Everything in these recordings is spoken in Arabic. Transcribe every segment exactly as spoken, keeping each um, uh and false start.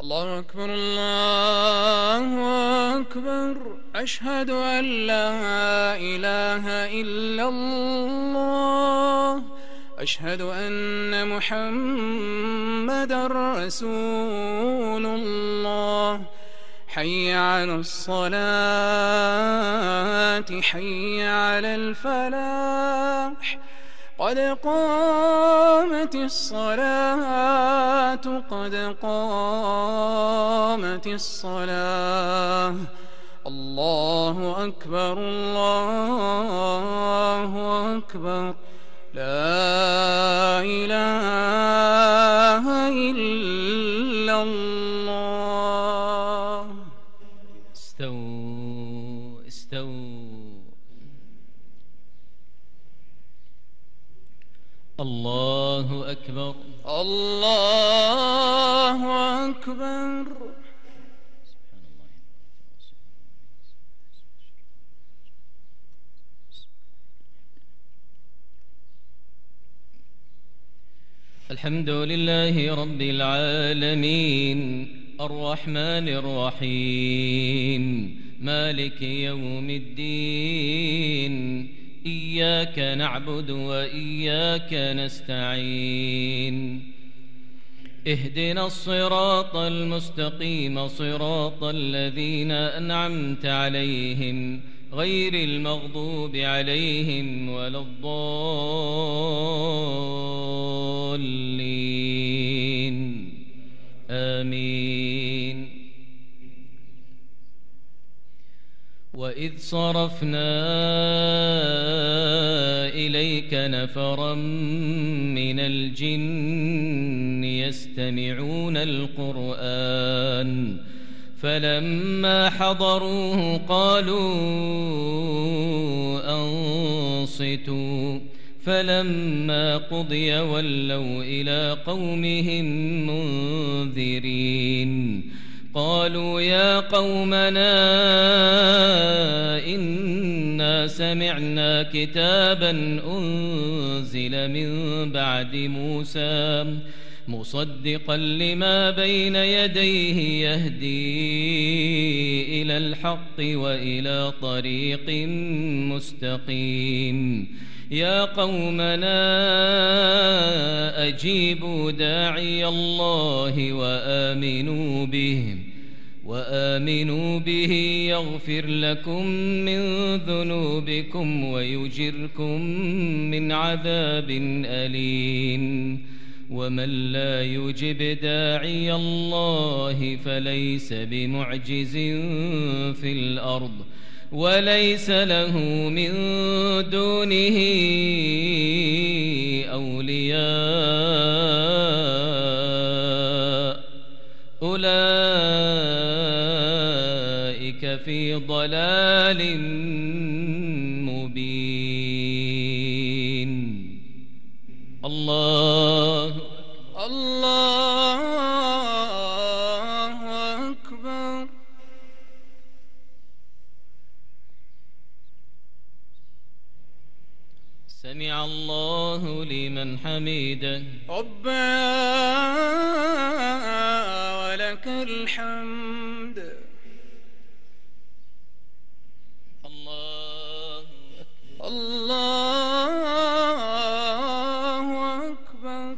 الله أكبر الله أكبر. أشهد أن لا إله إلا الله. أشهد أن محمدًا رسول الله. حي على الصلاة حي على الفلاح. قد قامت الصلاة قد قامت الصلاة. الله أكبر الله أكبر. لا إله إلا الله. استووا استووا. الله أكبر الله أكبر. الحمد لله رب العالمين الرحمن الرحيم مالك يوم الدين. إياك نعبد وإياك نستعين. اهدنا الصراط المستقيم صراط الذين أنعمت عليهم غير المغضوب عليهم ولا الضالين آمين. وإذ صرفنا إليك نفرا من الجن يستمعون القرآن فلما حضروه قالوا أنصتوا فلما قضي ولوا إلى قومهم منذرين. قالوا يا قومنا إنا سمعنا كتابا أنزل من بعد موسى مصدقا لما بين يديه يهدي إلى الحق وإلى طريق مستقيم. يا قومنا أجيبوا داعي الله وآمنوا به وآمنوا به يغفر لكم من ذنوبكم ويجركم من عذاب أليم. ومن لا يجب داعي الله فليس بمعجز في الأرض وليس له من دونه أولياء أولئك في ضلال مبين. الله الله أكبر. سمع الله لمن حمده. ربنا ولك الحمد. الله الله أكبر.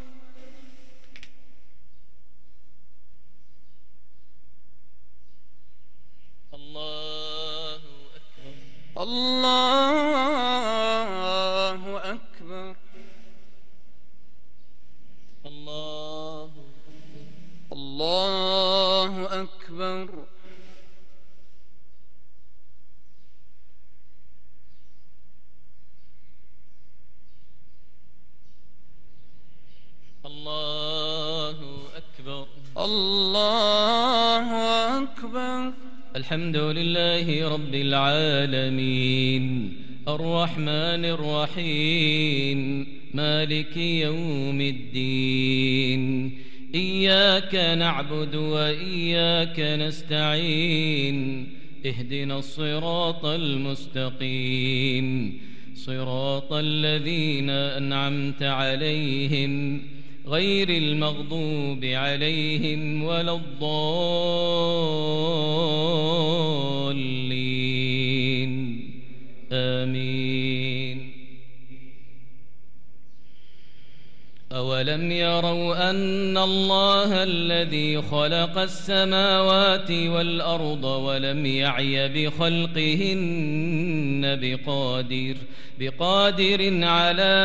الله أكبر. الله أكبر. الله الله أكبر. الله أكبر. الله أكبر. الحمد لله رب العالمين الرحمن الرحيم مالك يوم الدين. إياك نعبد وإياك نستعين. اهدنا الصراط المستقيم صراط الذين أنعمت عليهم غير المغضوب عليهم ولا الضالين آمين. أولم يروا أن الله الذي خلق السماوات والأرض ولم يعي بخلقهن بقادر بقادر على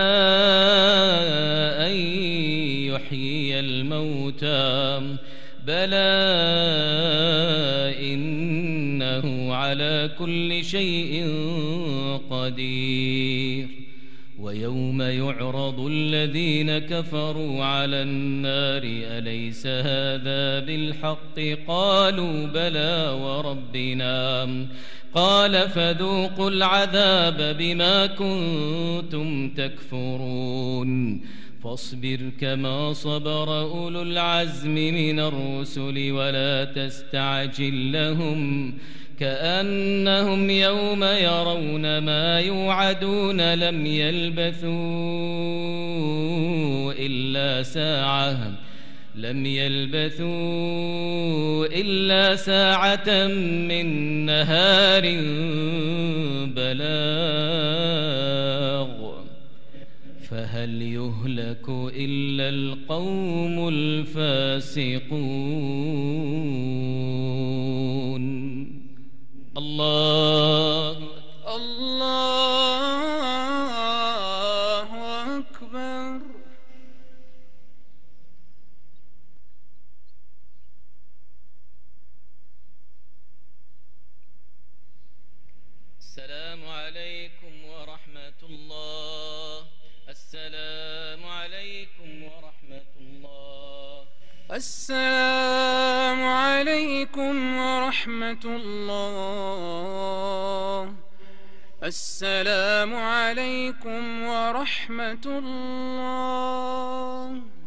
أن يحيي الموتى بلى إنه على كل شيء قدير. ويوم يعرض الذين كفروا على النار أليس هذا بالحق قالوا بلى وربنا قال فذوقوا العذاب بما كنتم تكفرون. فاصبر كما صبر أولو العزم من الرسل ولا تستعجل لهم كأنهم يوم يرون ما يوعدون لم يلبثوا إلا ساعة لم يلبثوا إلا ساعة من نهار بلاغ فهل يهلك إلا القوم الفاسقون. الله الله أكبر. السلام عليكم ورحمة الله. السلام عليكم ورحمة الله. السلام عليكم ورحمة الله. السلام عليكم ورحمة الله.